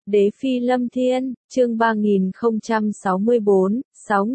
Đế Phi Lâm Thiên, chương 3064,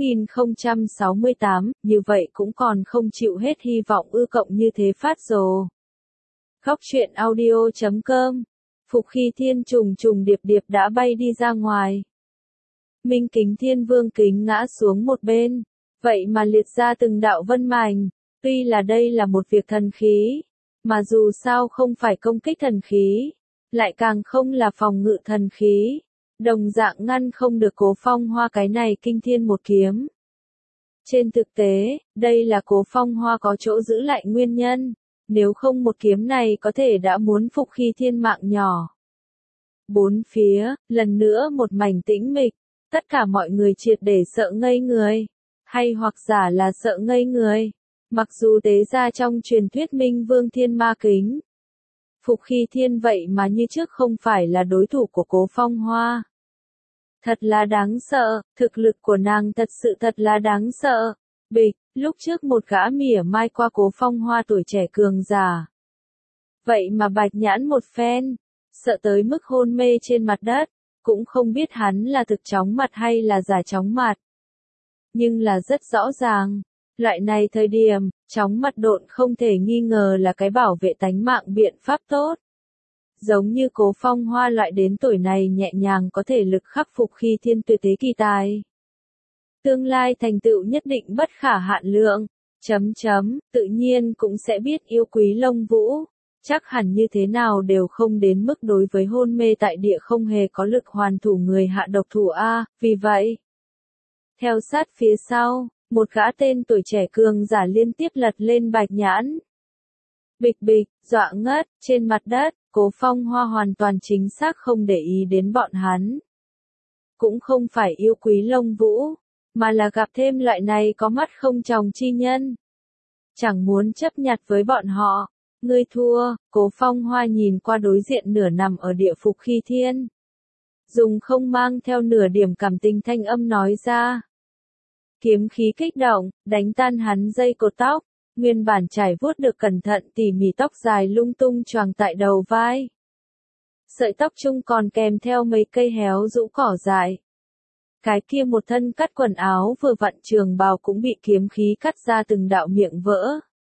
6068, như vậy cũng còn không chịu hết hy vọng ư cộng như thế phát rồ. Góc truyện audio.com. Phục Khi Thiên trùng trùng điệp điệp đã bay đi ra ngoài. Minh Kính Thiên Vương kính ngã xuống một bên, vậy mà liệt ra từng đạo vân mảnh, tuy là đây là một việc thần khí, mà dù sao không phải công kích thần khí, lại càng không là phòng ngự thần khí, đồng dạng ngăn không được Cố Phong Hoa cái này kinh thiên một kiếm. Trên thực tế, đây là Cố Phong Hoa có chỗ giữ lại nguyên nhân, nếu không một kiếm này có thể đã muốn Phục Khi Thiên mạng nhỏ. Bốn phía, lần nữa một mảnh tĩnh mịch, tất cả mọi người triệt để sợ ngây người, hay hoặc giả là sợ ngây người, mặc dù tế ra trong truyền thuyết Minh Vương Thiên Ma Kính. Phục Khi Thiên vậy mà như trước không phải là đối thủ của Cố Phong Hoa. Thật là đáng sợ, thực lực của nàng thật sự thật là đáng sợ. Bịch, lúc trước một gã mỉa mai qua Cố Phong Hoa tuổi trẻ cường giả. Vậy mà bạch nhãn một phen, sợ tới mức hôn mê trên mặt đất, cũng không biết hắn là thực chóng mặt hay là giả chóng mặt. Nhưng là rất rõ ràng, loại này thời điểm, chóng mặt độn không thể nghi ngờ là cái bảo vệ tánh mạng biện pháp tốt. Giống như Cố Phong Hoa loại đến tuổi này nhẹ nhàng có thể lực khắc phục khi thiên tuyệt thế kỳ tài. Tương lai thành tựu nhất định bất khả hạn lượng, tự nhiên cũng sẽ biết yêu quý Lông Vũ, chắc hẳn như thế nào đều không đến mức đối với hôn mê tại địa không hề có lực hoàn thủ người hạ độc thủ A, vì vậy. Theo sát phía sau, một gã tên tuổi trẻ cường giả liên tiếp lật lên bạch nhãn. Bịch bịch, dọa ngất, trên mặt đất, Cố Phong Hoa hoàn toàn chính xác không để ý đến bọn hắn. Cũng không phải yêu quý Lông Vũ, mà là gặp thêm loại này có mắt không tròng chi nhân. Chẳng muốn chấp nhặt với bọn họ, ngươi thua, Cố Phong Hoa nhìn qua đối diện nửa nằm ở địa Phục Khi Thiên. Dùng không mang theo nửa điểm cảm tình thanh âm nói ra. Kiếm khí kích động, đánh tan hắn dây cột tóc, nguyên bản trải vuốt được cẩn thận tỉ mỉ tóc dài lung tung choàng tại đầu vai. Sợi tóc chung còn kèm theo mấy cây héo rũ cỏ dại. Cái kia một thân cắt quần áo vừa vặn trường bào cũng bị kiếm khí cắt ra từng đạo miệng vỡ.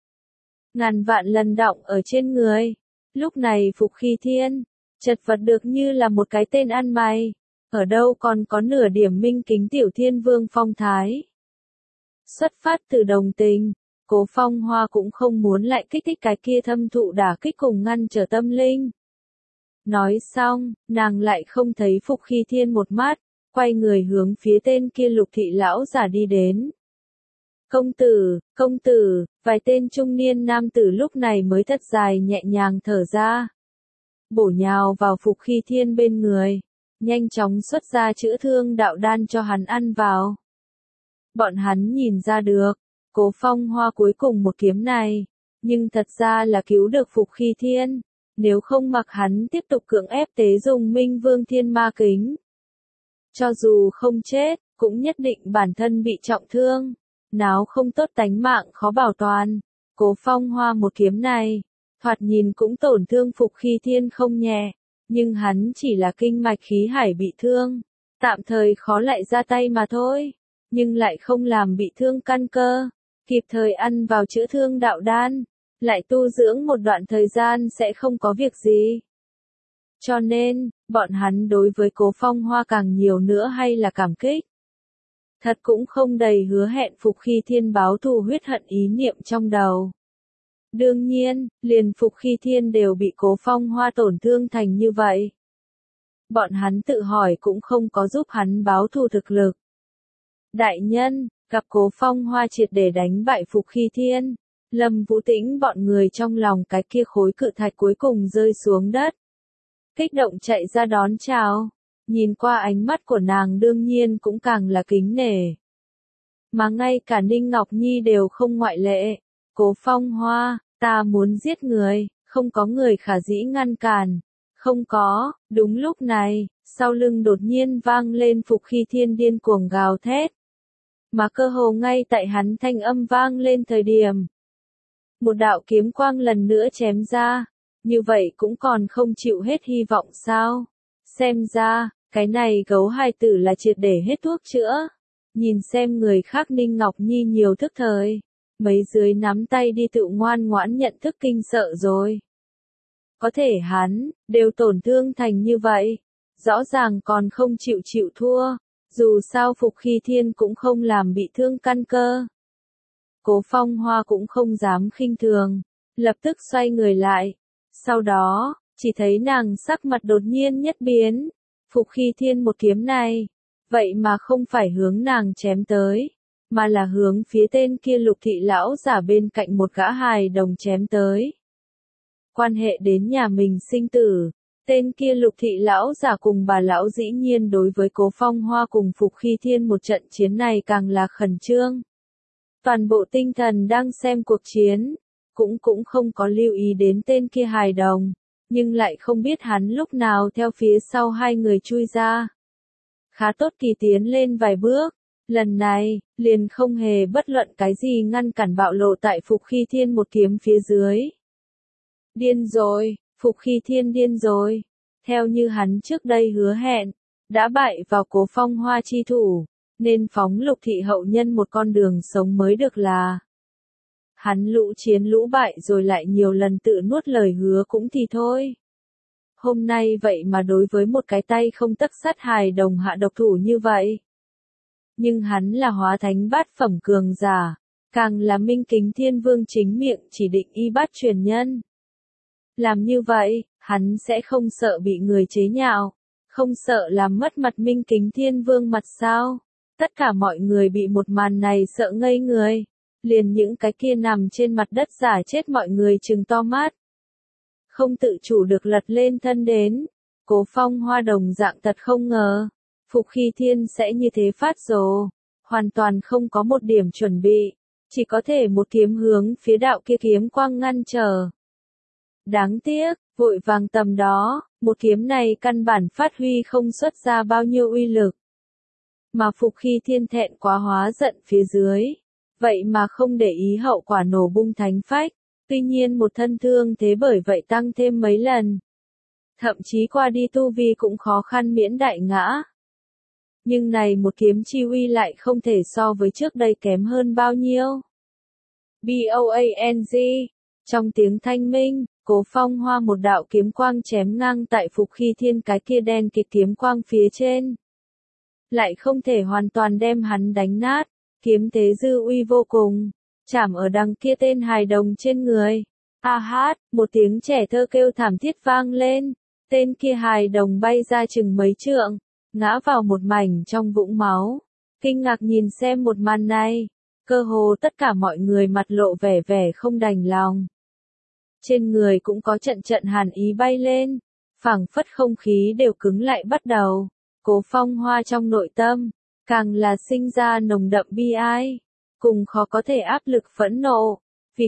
Ngàn vạn lần động ở trên người. Lúc này Phục Khi Thiên, chật vật được như là một cái tên ăn mày. Ở đâu còn có nửa điểm Minh Kính Tiểu Thiên Vương phong thái. Xuất phát từ đồng tình, Cố Phong Hoa cũng không muốn lại kích thích cái kia thâm thụ đả kích cùng ngăn trở tâm linh. Nói xong, nàng lại không thấy Phục Khi Thiên một mắt, quay người hướng phía tên kia Lục thị lão giả đi đến. Công tử, vài tên trung niên nam tử lúc này mới thật dài nhẹ nhàng thở ra. Bổ nhào vào Phục Khi Thiên bên người, nhanh chóng xuất ra chữa thương đạo đan cho hắn ăn vào. Bọn hắn nhìn ra được, Cố Phong Hoa cuối cùng một kiếm này, nhưng thật ra là cứu được Phục Khi Thiên, nếu không mặc hắn tiếp tục cưỡng ép tế dùng Minh Vương Thiên Ma Kính. Cho dù không chết, cũng nhất định bản thân bị trọng thương, náo không tốt tánh mạng khó bảo toàn. Cố Phong Hoa một kiếm này, thoạt nhìn cũng tổn thương Phục Khi Thiên không nhẹ, nhưng hắn chỉ là kinh mạch khí hải bị thương, tạm thời khó lại ra tay mà thôi, nhưng lại không làm bị thương căn cơ, kịp thời ăn vào chữa thương đạo đan, lại tu dưỡng một đoạn thời gian sẽ không có việc gì. Cho nên, bọn hắn đối với Cố Phong Hoa càng nhiều nữa hay là cảm kích. Thật cũng không đầy hứa hẹn Phục Khi Thiên báo thù huyết hận ý niệm trong đầu. Đương nhiên, liền Phục Khi Thiên đều bị Cố Phong Hoa tổn thương thành như vậy. Bọn hắn tự hỏi cũng không có giúp hắn báo thù thực lực. Đại nhân, gặp Cố Phong Hoa triệt để đánh bại Phục Khi Thiên, Lâm Vũ Tĩnh bọn người trong lòng cái kia khối cự thạch cuối cùng rơi xuống đất. Kích động chạy ra đón chào, nhìn qua ánh mắt của nàng đương nhiên cũng càng là kính nể. Mà ngay cả Ninh Ngọc Nhi đều không ngoại lệ. Cố Phong Hoa, ta muốn giết người, không có người khả dĩ ngăn cản. Không có, đúng lúc này, sau lưng đột nhiên vang lên Phục Khi Thiên điên cuồng gào thét. Mà cơ hồ ngay tại hắn thanh âm vang lên thời điểm. Một đạo kiếm quang lần nữa chém ra, như vậy cũng còn không chịu hết hy vọng sao? Xem ra, cái này gấu hài tử là triệt để hết thuốc chữa. Nhìn xem người khác Ninh Ngọc Nhi nhiều thức thời. Mấy dưới nắm tay đi tự ngoan ngoãn nhận thức kinh sợ rồi. Có thể hắn, đều tổn thương thành như vậy. Rõ ràng còn không chịu thua. Dù sao Phục Khi Thiên cũng không làm bị thương căn cơ. Cố Phong Hoa cũng không dám khinh thường. Lập tức xoay người lại. Sau đó, chỉ thấy nàng sắc mặt đột nhiên nhất biến. Phục Khi Thiên một kiếm này. Vậy mà không phải hướng nàng chém tới. Mà là hướng phía tên kia Lục thị lão giả bên cạnh một gã hài đồng chém tới. Quan hệ đến nhà mình sinh tử. Tên kia Lục thị lão giả cùng bà lão dĩ nhiên đối với Cố Phong Hoa cùng Phục Khi Thiên một trận chiến này càng là khẩn trương. Toàn bộ tinh thần đang xem cuộc chiến, cũng không có lưu ý đến tên kia hài đồng, nhưng lại không biết hắn lúc nào theo phía sau hai người chui ra. Khá tốt Kỳ tiến lên vài bước, lần này, liền không hề bất luận cái gì ngăn cản bạo lộ tại Phục Khi Thiên một kiếm phía dưới. Điên rồi, Phục Khi Thiên điên rồi. Theo như hắn trước đây hứa hẹn, đã bại vào Cố Phong Hoa chi thủ, nên phóng Lục thị hậu nhân một con đường sống mới được là. Hắn lũ chiến lũ bại rồi lại nhiều lần tự nuốt lời hứa cũng thì thôi. Hôm nay vậy mà đối với một cái tay không tấc sắt hài đồng hạ độc thủ như vậy. Nhưng hắn là hóa thánh bát phẩm cường giả, càng là Minh Kính Thiên Vương chính miệng chỉ định y bát truyền nhân. Làm như vậy, hắn sẽ không sợ bị người chế nhạo, không sợ làm mất mặt Minh Kính Thiên Vương mặt sao? Tất cả mọi người bị một màn này sợ ngây người, liền những cái kia nằm trên mặt đất giả chết mọi người trừng to mắt. Không tự chủ được lật lên thân đến, Cố Phong Hoa đồng dạng thật không ngờ, Phục Khi Thiên sẽ như thế phát rồ, hoàn toàn không có một điểm chuẩn bị, chỉ có thể một kiếm hướng phía đạo kia kiếm quang ngăn trở. Đáng tiếc, vội vàng tầm đó, một kiếm này căn bản phát huy không xuất ra bao nhiêu uy lực. Mà Phục Khi Thiên thẹn quá hóa giận phía dưới, vậy mà không để ý hậu quả nổ bung thánh phách, tuy nhiên một thân thương thế bởi vậy tăng thêm mấy lần. Thậm chí qua đi tu vi cũng khó khăn miễn đại ngã. Nhưng này một kiếm chi uy lại không thể so với trước đây kém hơn bao nhiêu. BOANG, trong tiếng thanh minh, Cố Phong Hoa một đạo kiếm quang chém ngang tại Phục Khi Thiên cái kia đen kịt kiếm quang phía trên. Lại không thể hoàn toàn đem hắn đánh nát, kiếm thế dư uy vô cùng, chạm ở đằng kia tên hài đồng trên người. A hát, một tiếng trẻ thơ kêu thảm thiết vang lên, tên kia hài đồng bay ra chừng mấy trượng, ngã vào một mảnh trong vũng máu. Kinh ngạc nhìn xem một màn này, cơ hồ tất cả mọi người mặt lộ vẻ không đành lòng. Trên người cũng có trận hàn ý bay lên, phảng phất không khí đều cứng lại bắt đầu. Cố Phong Hoa trong nội tâm, càng là sinh ra nồng đậm bi ai, cùng khó có thể áp lực phẫn nộ. Vì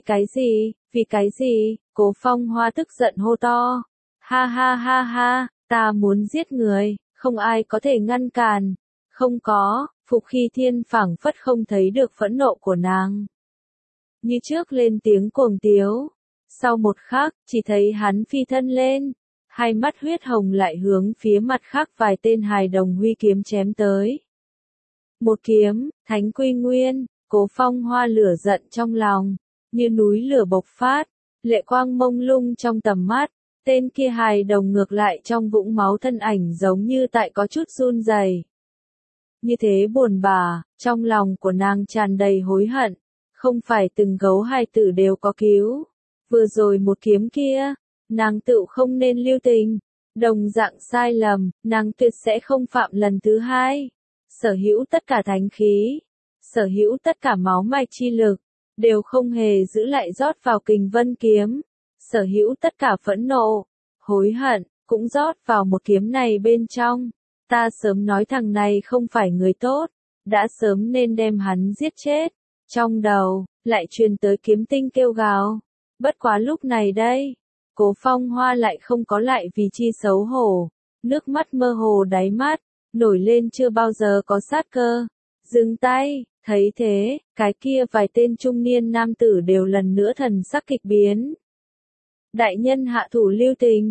cái gì, Cố Phong Hoa tức giận hô to. Ha ha ha ha, ta muốn giết người, không ai có thể ngăn cản. Không có, Phục Khi Thiên phảng phất không thấy được phẫn nộ của nàng. Như trước lên tiếng cuồng tiếu. Sau một khắc, chỉ thấy hắn phi thân lên, hai mắt huyết hồng lại hướng phía mặt khác vài tên hài đồng huy kiếm chém tới. Một kiếm, thánh quy nguyên, Cố Phong Hoa lửa giận trong lòng, như núi lửa bộc phát, lệ quang mông lung trong tầm mắt, tên kia hài đồng ngược lại trong vũng máu thân ảnh giống như tại có chút run rẩy. Như thế buồn bã, trong lòng của nàng tràn đầy hối hận, không phải từng gấu hài tử đều có cứu. Vừa rồi một kiếm kia, nàng tự không nên lưu tình, đồng dạng sai lầm, nàng tuyệt sẽ không phạm lần thứ hai. Sở hữu tất cả thánh khí, sở hữu tất cả máu mạch chi lực, đều không hề giữ lại rót vào Kình Vân kiếm. Sở hữu tất cả phẫn nộ, hối hận, cũng rót vào một kiếm này bên trong. Ta sớm nói thằng này không phải người tốt, đã sớm nên đem hắn giết chết. Trong đầu, lại truyền tới kiếm tinh kêu gào. Bất quá lúc này đây, Cố Phong Hoa lại không có lại vì chi xấu hổ, nước mắt mơ hồ đáy mắt, nổi lên chưa bao giờ có sát cơ. Dừng tay, thấy thế, cái kia vài tên trung niên nam tử đều lần nữa thần sắc kịch biến. Đại nhân hạ thủ lưu tình,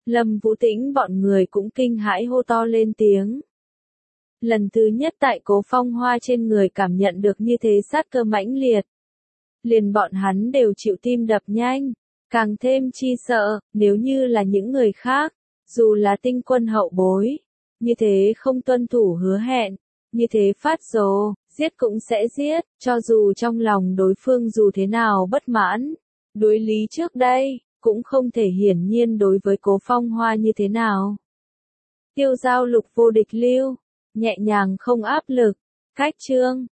Lâm Vũ Tĩnh bọn người cũng kinh hãi hô to lên tiếng. Lần thứ nhất tại Cố Phong Hoa trên người cảm nhận được như thế sát cơ mãnh liệt. Liền bọn hắn đều chịu tim đập nhanh, càng thêm chi sợ, nếu như là những người khác, dù là tinh quân hậu bối, như thế không tuân thủ hứa hẹn, như thế phát rồ, giết cũng sẽ giết, cho dù trong lòng đối phương dù thế nào bất mãn, đối lý trước đây, cũng không thể hiển nhiên đối với Cố Phong Hoa như thế nào. Tiêu Giao Lục vô địch lưu, nhẹ nhàng không áp lực, cách chương.